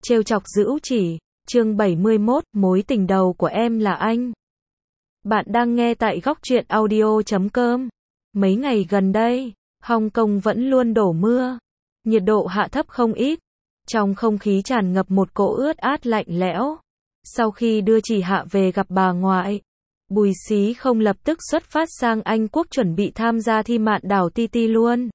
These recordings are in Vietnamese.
Trêu chọc Dữu Chỉ, chương 71, mối tình đầu của em là anh. Bạn đang nghe tại góc truyện audio.com. Mấy ngày gần đây, Hong Kong vẫn luôn đổ mưa. Nhiệt độ hạ thấp không ít. Trong không khí tràn ngập một cỗ ướt át lạnh lẽo. Sau khi đưa Chỉ Hạ về gặp bà ngoại, Bùi Xí không lập tức xuất phát sang Anh Quốc chuẩn bị tham gia thi mạn đảo Ti Ti luôn.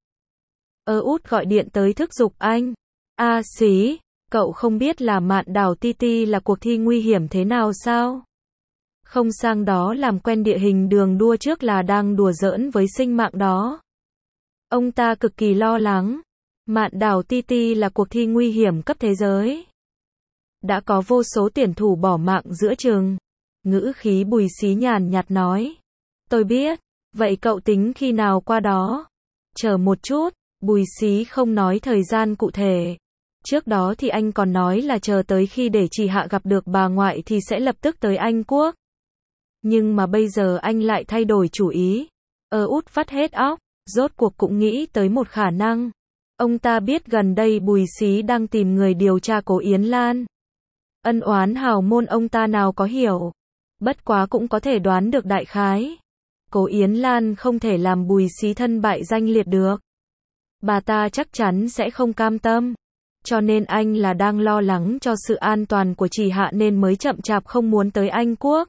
Út gọi điện tới thúc giục anh. Xí, cậu không biết là mạn đảo Ti Ti là cuộc thi nguy hiểm thế nào sao? Không sang đó làm quen địa hình đường đua trước là đang đùa giỡn với sinh mạng đó. Ông ta cực kỳ lo lắng. Mạn đảo Ti Ti là cuộc thi nguy hiểm cấp thế giới. Đã có vô số tuyển thủ bỏ mạng giữa chừng. Ngữ khí Bùi Xí nhàn nhạt nói. Tôi biết, vậy cậu tính khi nào qua đó? Chờ một chút, Bùi Xí không nói thời gian cụ thể. Trước đó thì anh còn nói là chờ tới khi để Chỉ Hạ gặp được bà ngoại thì sẽ lập tức tới Anh Quốc. Nhưng mà bây giờ anh lại thay đổi chủ ý. Út vắt hết óc, rốt cuộc cũng nghĩ tới một khả năng. Ông ta biết gần đây Bùi Xí đang tìm người điều tra Cố Yến Lan. Ân oán hào môn ông ta nào có hiểu. Bất quá cũng có thể đoán được đại khái. Cố Yến Lan không thể làm Bùi Xí thân bại danh liệt được. Bà ta chắc chắn sẽ không cam tâm. Cho nên anh là đang lo lắng cho sự an toàn của Chỉ Hạ nên mới chậm chạp không muốn tới Anh Quốc.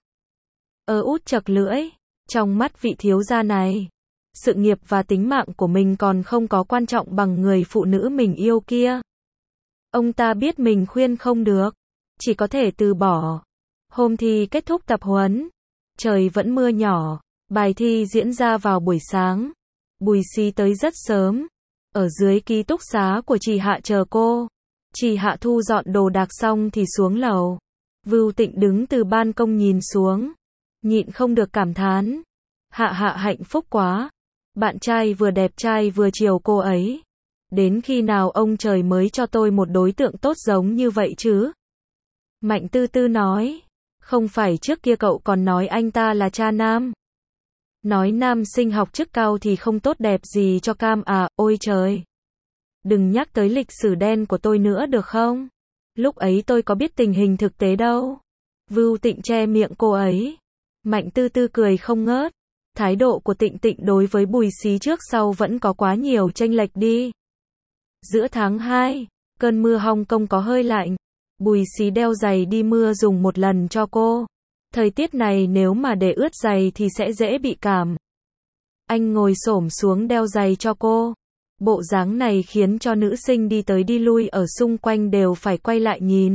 Út chật lưỡi. Trong mắt vị thiếu gia này, sự nghiệp và tính mạng của mình còn không có quan trọng bằng người phụ nữ mình yêu kia. Ông ta biết mình khuyên không được. Chỉ có thể từ bỏ. Hôm thi kết thúc tập huấn. Trời vẫn mưa nhỏ. Bài thi diễn ra vào buổi sáng. Bùi Xí tới rất sớm. Ở dưới ký túc xá của Chỉ Hạ chờ cô. Chỉ Hạ thu dọn đồ đạc xong thì xuống lầu. Vưu Tịnh đứng từ ban công nhìn xuống. Nhịn không được cảm thán. Hạ hạnh phúc quá. Bạn trai vừa đẹp trai vừa chiều cô ấy. Đến khi nào ông trời mới cho tôi một đối tượng tốt giống như vậy chứ? Mạnh Tư Tư nói. Không phải trước kia cậu còn nói anh ta là cha nam. Nói nam sinh học chức cao thì không tốt đẹp gì cho cam à, ôi trời. Đừng nhắc tới lịch sử đen của tôi nữa được không? Lúc ấy tôi có biết tình hình thực tế đâu. Vưu Tịnh che miệng cô ấy. Mạnh Tư Tư cười không ngớt. Thái độ của Tịnh đối với Bùi Xí trước sau vẫn có quá nhiều chênh lệch đi. Giữa tháng 2, cơn mưa Hong Kong có hơi lạnh. Bùi Xí đeo giày đi mưa dùng một lần cho cô. Thời tiết này nếu mà để ướt giày thì sẽ dễ bị cảm. Anh ngồi xổm xuống đeo giày cho cô. Bộ dáng này khiến cho nữ sinh đi tới đi lui ở xung quanh đều phải quay lại nhìn.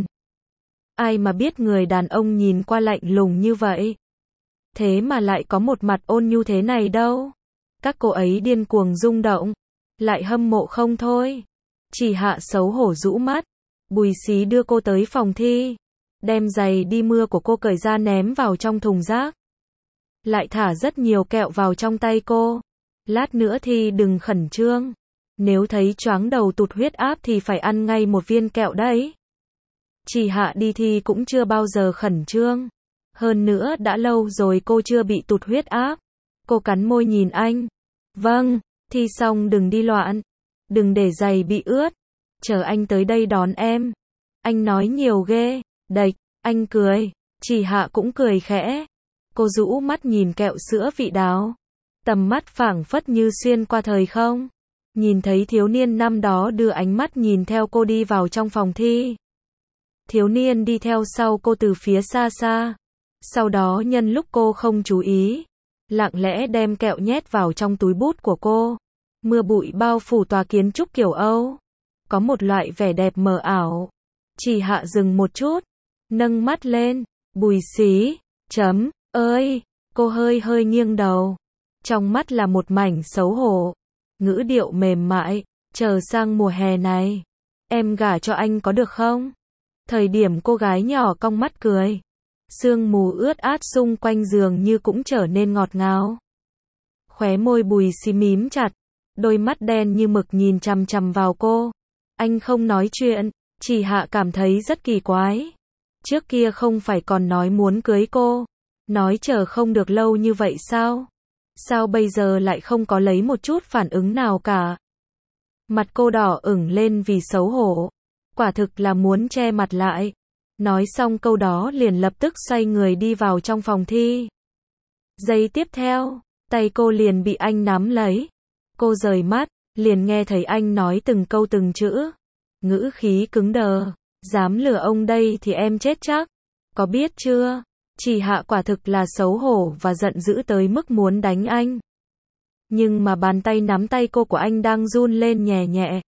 Ai mà biết người đàn ông nhìn qua lạnh lùng như vậy. Thế mà lại có một mặt ôn nhu thế này đâu. Các cô ấy điên cuồng rung động. Lại hâm mộ không thôi. Chỉ Hạ xấu hổ rũ mắt. Bùi Xí đưa cô tới phòng thi. Đem giày đi mưa của cô cởi ra ném vào trong thùng rác. Lại thả rất nhiều kẹo vào trong tay cô. Lát nữa thì đừng khẩn trương. Nếu thấy choáng đầu tụt huyết áp thì phải ăn ngay một viên kẹo đấy. Chỉ Hạ đi thi cũng chưa bao giờ khẩn trương. Hơn nữa đã lâu rồi cô chưa bị tụt huyết áp. Cô cắn môi nhìn anh. Vâng, thi xong đừng đi loạn. Đừng để giày bị ướt. Chờ anh tới đây đón em. Anh nói nhiều ghê. Đệch, anh cười. Chỉ Hạ cũng cười khẽ. Cô rũ mắt nhìn kẹo sữa vị đào. Tầm mắt phảng phất như xuyên qua thời không. Nhìn thấy thiếu niên năm đó đưa ánh mắt nhìn theo cô đi vào trong phòng thi. Thiếu niên đi theo sau cô từ phía xa xa. Sau đó nhân lúc cô không chú ý, lặng lẽ đem kẹo nhét vào trong túi bút của cô. Mưa bụi bao phủ tòa kiến trúc kiểu Âu. Có một loại vẻ đẹp mờ ảo. Chỉ Hạ dừng một chút. Nâng mắt lên. Bùi Xí. Ơi. Cô hơi nghiêng đầu. Trong mắt là một mảnh xấu hổ. Ngữ điệu mềm mại. Chờ sang mùa hè này. Em gả cho anh có được không? Thời điểm cô gái nhỏ cong mắt cười. Sương mù ướt át xung quanh giường như cũng trở nên ngọt ngào. Khóe môi Bùi Xí mím chặt. Đôi mắt đen như mực nhìn chằm chằm vào cô. Anh không nói chuyện. Chỉ Hạ cảm thấy rất kỳ quái. Trước kia không phải còn nói muốn cưới cô. Nói chờ không được lâu như vậy sao? Sao bây giờ lại không có lấy một chút phản ứng nào cả? Mặt cô đỏ ửng lên vì xấu hổ. quả thực là muốn che mặt lại. Nói xong câu đó liền lập tức xoay người đi vào trong phòng thi. Giây tiếp theo, tay cô liền bị anh nắm lấy. Cô rời mắt, liền nghe thấy anh nói từng câu từng chữ. Ngữ khí cứng đờ, dám lừa ông đây thì em chết chắc. Có biết chưa? Chỉ Hạ quả thực là xấu hổ và giận dữ tới mức muốn đánh anh. Nhưng mà bàn tay nắm tay cô của anh đang run lên nhẹ nhẹ.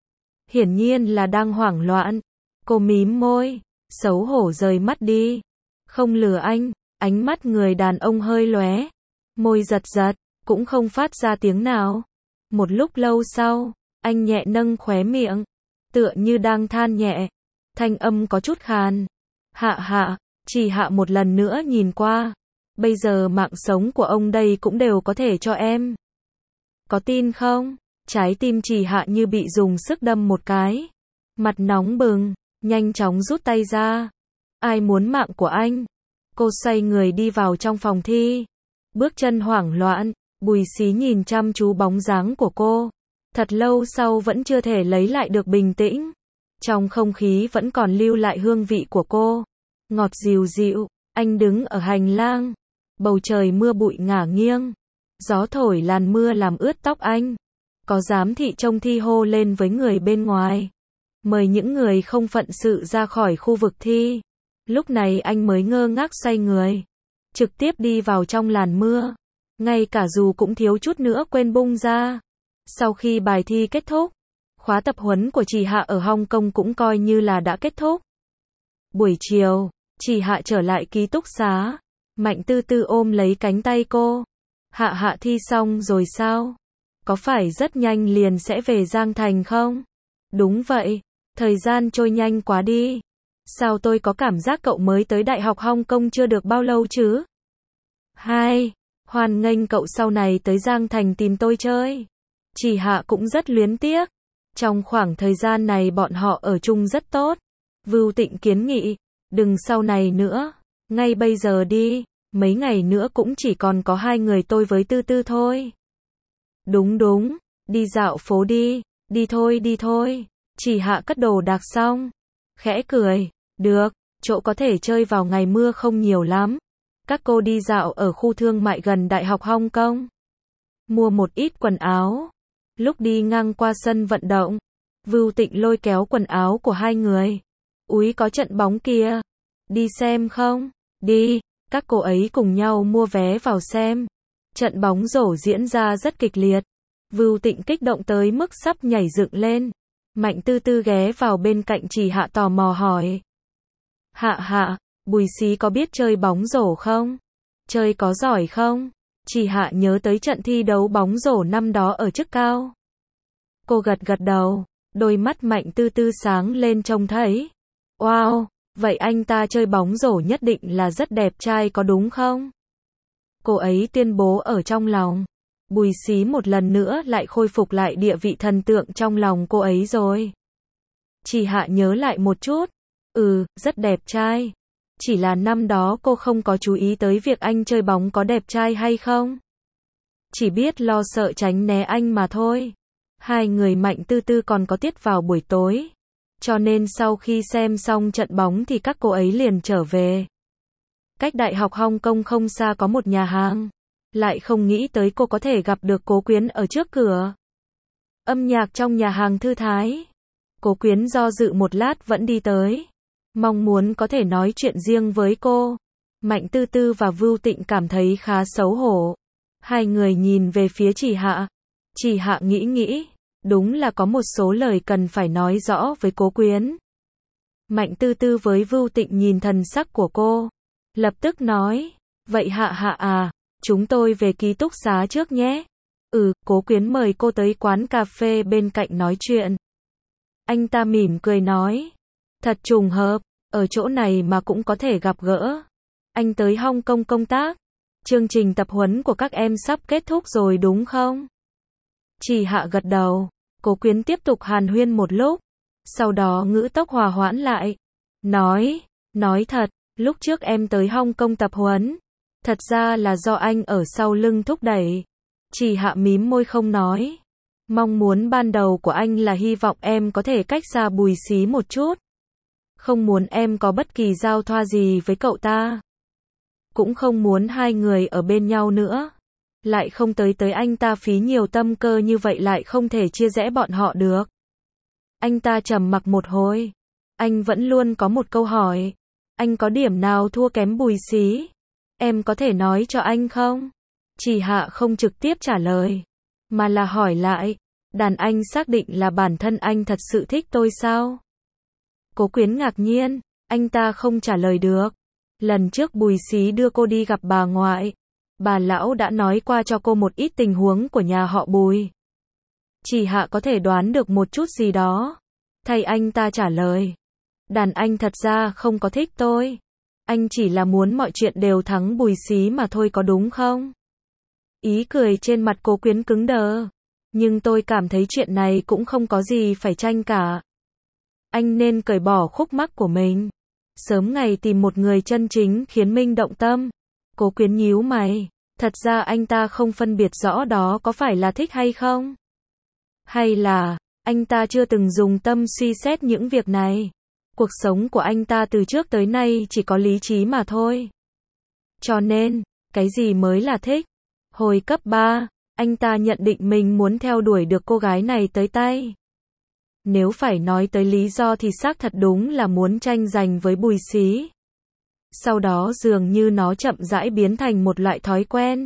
Hiển nhiên là đang hoảng loạn. Cô mím môi, xấu hổ rời mắt đi. Không lừa anh, ánh mắt người đàn ông hơi lóe. Môi giật giật, cũng không phát ra tiếng nào. Một lúc lâu sau, anh nhẹ nâng khóe miệng, tựa như đang than nhẹ. Thanh âm có chút khàn. Hạ Hạ, Chỉ Hạ một lần nữa nhìn qua. Bây giờ mạng sống của ông đây cũng đều có thể cho em. Có tin không? Trái tim Chỉ Hạ như bị dùng sức đâm một cái. Mặt nóng bừng, nhanh chóng rút tay ra. Ai muốn mạng của anh? Cô xoay người đi vào trong phòng thi. Bước chân hoảng loạn, Bùi Xí nhìn chăm chú bóng dáng của cô. Thật lâu sau vẫn chưa thể lấy lại được bình tĩnh. Trong không khí vẫn còn lưu lại hương vị của cô. Ngọt dịu dịu, anh đứng ở hành lang. Bầu trời mưa bụi ngả nghiêng. Gió thổi làn mưa làm ướt tóc anh. Có giám thị trông thi hô lên với người bên ngoài. Mời những người không phận sự ra khỏi khu vực thi. Lúc này anh mới ngơ ngác xoay người. Trực tiếp đi vào trong làn mưa. Ngay cả dù cũng thiếu chút nữa quên bung ra. Sau khi bài thi kết thúc, khóa tập huấn của Chỉ Hạ ở Hong Kong cũng coi như là đã kết thúc. Buổi chiều, Chỉ Hạ trở lại ký túc xá. Mạnh Tư Tư ôm lấy cánh tay cô. Hạ Hạ thi xong rồi sao? Có phải rất nhanh liền sẽ về Giang Thành không? Đúng vậy, thời gian trôi nhanh quá đi. Sao tôi có cảm giác cậu mới tới Đại học Hong Kong chưa được bao lâu chứ? Hai, hoan nghênh cậu sau này tới Giang Thành tìm tôi chơi. Chỉ Hạ cũng rất luyến tiếc. Trong khoảng thời gian này bọn họ ở chung rất tốt. Vưu Tịnh kiến nghị, đừng sau này nữa, ngay bây giờ đi, mấy ngày nữa cũng chỉ còn có hai người tôi với Tư Tư thôi. Đúng đúng, đi dạo phố đi, đi thôi. Chỉ Hạ cất đồ đạc xong, khẽ cười, được, chỗ có thể chơi vào ngày mưa không nhiều lắm. Các cô đi dạo ở khu thương mại gần Đại học Hong Kong. Mua một ít quần áo. Lúc đi ngang qua sân vận động, Vưu Tịnh lôi kéo quần áo của hai người. Úi có trận bóng kìa. Đi xem không? Đi. Các cô ấy cùng nhau mua vé vào xem. Trận bóng rổ diễn ra rất kịch liệt. Vưu Tịnh kích động tới mức sắp nhảy dựng lên. Mạnh Tư Tư ghé vào bên cạnh Chỉ Hạ tò mò hỏi. Hạ Hạ, Bùi Xí có biết chơi bóng rổ không? Chơi có giỏi không? Chỉ Hạ nhớ tới trận thi đấu bóng rổ năm đó ở Chức Cao. Cô gật gật đầu, đôi mắt Mạnh Tư Tư sáng lên trông thấy. Wow, vậy anh ta chơi bóng rổ nhất định là rất đẹp trai có đúng không? Cô ấy tuyên bố ở trong lòng. Bùi Xí một lần nữa lại khôi phục lại địa vị thần tượng trong lòng cô ấy rồi. Chỉ Hạ nhớ lại một chút. Rất đẹp trai. Chỉ là năm đó cô không có chú ý tới việc anh chơi bóng có đẹp trai hay không. Chỉ biết lo sợ tránh né anh mà thôi. Hai người Mạnh Tư Tư còn có tiết vào buổi tối. Cho nên sau khi xem xong trận bóng thì các cô ấy liền trở về. Cách Đại học Hong Kong không xa có một nhà hàng. Lại không nghĩ tới cô có thể gặp được Cố Quyến ở trước cửa. Âm nhạc trong nhà hàng thư thái. Cố Quyến do dự một lát vẫn đi tới. Mong muốn có thể nói chuyện riêng với cô. Mạnh Tư Tư và Vưu Tịnh cảm thấy khá xấu hổ. Hai người nhìn về phía Chỉ Hạ. Chỉ Hạ nghĩ, đúng là có một số lời cần phải nói rõ với Cố Quyến. Mạnh Tư Tư với Vưu Tịnh nhìn thần sắc của cô. Lập tức nói, vậy Hạ Hạ à, chúng tôi về ký túc xá trước nhé. Cố Quyến mời cô tới quán cà phê bên cạnh nói chuyện. Anh ta mỉm cười nói, thật trùng hợp, ở chỗ này mà cũng có thể gặp gỡ. Anh tới Hong Kong công tác. Chương trình tập huấn của các em sắp kết thúc rồi đúng không? Chỉ Hạ gật đầu. Cố Quyến tiếp tục hàn huyên một lúc. Sau đó ngữ tốc hòa hoãn lại. Nói thật, lúc trước em tới Hong Kong tập huấn. Thật ra là do anh ở sau lưng thúc đẩy. Chỉ Hạ mím môi không nói. Mong muốn ban đầu của anh là hy vọng em có thể cách xa Bùi Xí một chút. Không muốn em có bất kỳ giao thoa gì với cậu ta. Cũng không muốn hai người ở bên nhau nữa. Lại không tới anh ta phí nhiều tâm cơ như vậy lại không thể chia rẽ bọn họ được. Anh ta trầm mặc một hồi. Anh vẫn luôn có một câu hỏi. Anh có điểm nào thua kém Bùi Xí? Em có thể nói cho anh không? Chỉ Hạ không trực tiếp trả lời. Mà là hỏi lại. Đàn anh xác định là bản thân anh thật sự thích tôi sao? Cố Quyến ngạc nhiên. Anh ta không trả lời được. Lần trước Bùi Xí đưa cô đi gặp bà ngoại. Bà lão đã nói qua cho cô một ít tình huống của nhà họ Bùi. Chỉ Hạ có thể đoán được một chút gì đó. Thay anh ta trả lời. Đàn anh thật ra không có thích tôi. Anh chỉ là muốn mọi chuyện đều thắng Bùi Xí mà thôi có đúng không? Ý cười trên mặt Cố Quyến cứng đờ. Nhưng tôi cảm thấy chuyện này cũng không có gì phải tranh cả. Anh nên cởi bỏ khúc mắc của mình. Sớm ngày tìm một người chân chính khiến mình động tâm. Cố Quyến nhíu mày. Thật ra anh ta không phân biệt rõ đó có phải là thích hay không? Hay là, anh ta chưa từng dùng tâm suy xét những việc này. Cuộc sống của anh ta từ trước tới nay chỉ có lý trí mà thôi. Cho nên, cái gì mới là thích? Hồi cấp 3, anh ta nhận định mình muốn theo đuổi được cô gái này tới tay. Nếu phải nói tới lý do thì xác thật đúng là muốn tranh giành với Bùi Xí. Sau đó dường như nó chậm rãi biến thành một loại thói quen.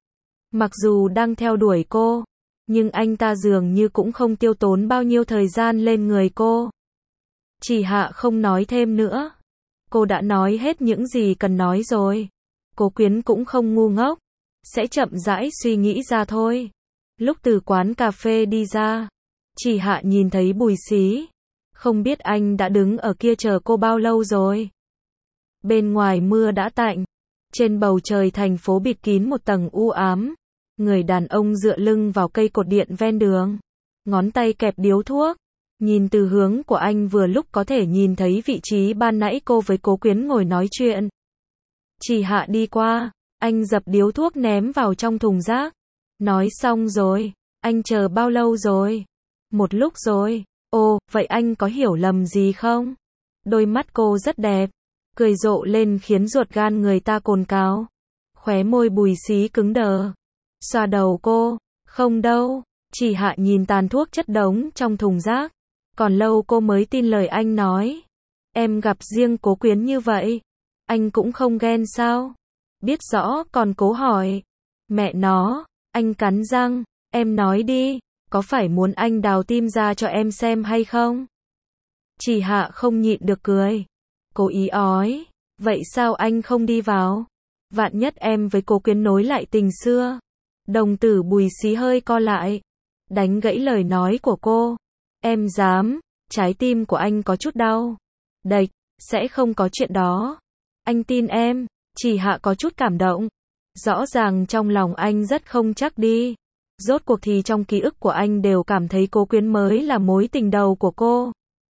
Mặc dù đang theo đuổi cô, nhưng anh ta dường như cũng không tiêu tốn bao nhiêu thời gian lên người cô. Chỉ Hạ không nói thêm nữa. Cô đã nói hết những gì cần nói rồi. Cố Quyến cũng không ngu ngốc. Sẽ chậm rãi suy nghĩ ra thôi. Lúc từ quán cà phê đi ra, Chỉ Hạ nhìn thấy Bùi Xí. Không biết anh đã đứng ở kia chờ cô bao lâu rồi. Bên ngoài mưa đã tạnh. Trên bầu trời thành phố bịt kín một tầng u ám. Người đàn ông dựa lưng vào cây cột điện ven đường. Ngón tay kẹp điếu thuốc. Nhìn từ hướng của anh vừa lúc có thể nhìn thấy vị trí ban nãy cô với Cố Quyến ngồi nói chuyện. Chỉ Hạ đi qua. Anh dập điếu thuốc ném vào trong thùng rác. Nói xong rồi. Anh chờ bao lâu rồi? Một lúc rồi. Ồ, vậy anh có hiểu lầm gì không? Đôi mắt cô rất đẹp. Cười rộ lên khiến ruột gan người ta cồn cào. Khóe môi Bùi Xí cứng đờ. Xoa đầu cô. Không đâu. Chỉ Hạ nhìn tàn thuốc chất đống trong thùng rác. Còn lâu cô mới tin lời anh nói. Em gặp riêng Cố Quyến như vậy. Anh cũng không ghen sao? Biết rõ còn cố hỏi. Mẹ nó. Anh cắn răng. Em nói đi. Có phải muốn anh đào tim ra cho em xem hay không? Chỉ Hạ không nhịn được cười. Cố ý ói. Vậy sao anh không đi vào? Vạn nhất em với Cố Quyến nối lại tình xưa. Đồng tử Bùi Xí hơi co lại. Đánh gãy lời nói của cô. Em dám. Trái tim của anh có chút đau. Đệch. Sẽ không có chuyện đó. Anh tin em. Chỉ Hạ có chút cảm động. Rõ ràng trong lòng anh rất không chắc đi. Rốt cuộc thì trong ký ức của anh đều cảm thấy Cố Quyến mới là mối tình đầu của cô.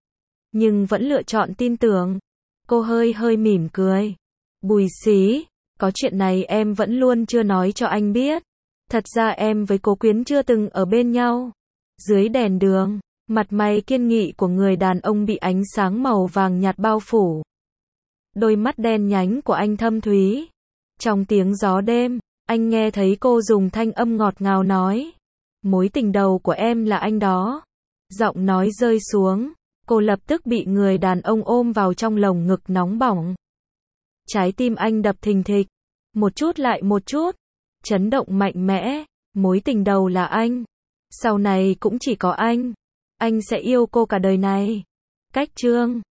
Nhưng vẫn lựa chọn tin tưởng. Cô hơi mỉm cười. Bùi Xí, có chuyện này em vẫn luôn chưa nói cho anh biết. Thật ra em với Cố Quyến chưa từng ở bên nhau. Dưới đèn đường, mặt mày kiên nghị của người đàn ông bị ánh sáng màu vàng nhạt bao phủ. Đôi mắt đen nhánh của anh thâm thúy. Trong tiếng gió đêm, anh nghe thấy cô dùng thanh âm ngọt ngào nói. Mối tình đầu của em là anh đó. Giọng nói rơi xuống. Cô lập tức bị người đàn ông ôm vào trong lồng ngực nóng bỏng. Trái tim anh đập thình thịch. Một chút lại một chút. Chấn động mạnh mẽ. Mối tình đầu là anh. Sau này cũng chỉ có anh. Anh sẽ yêu cô cả đời này. Cách chương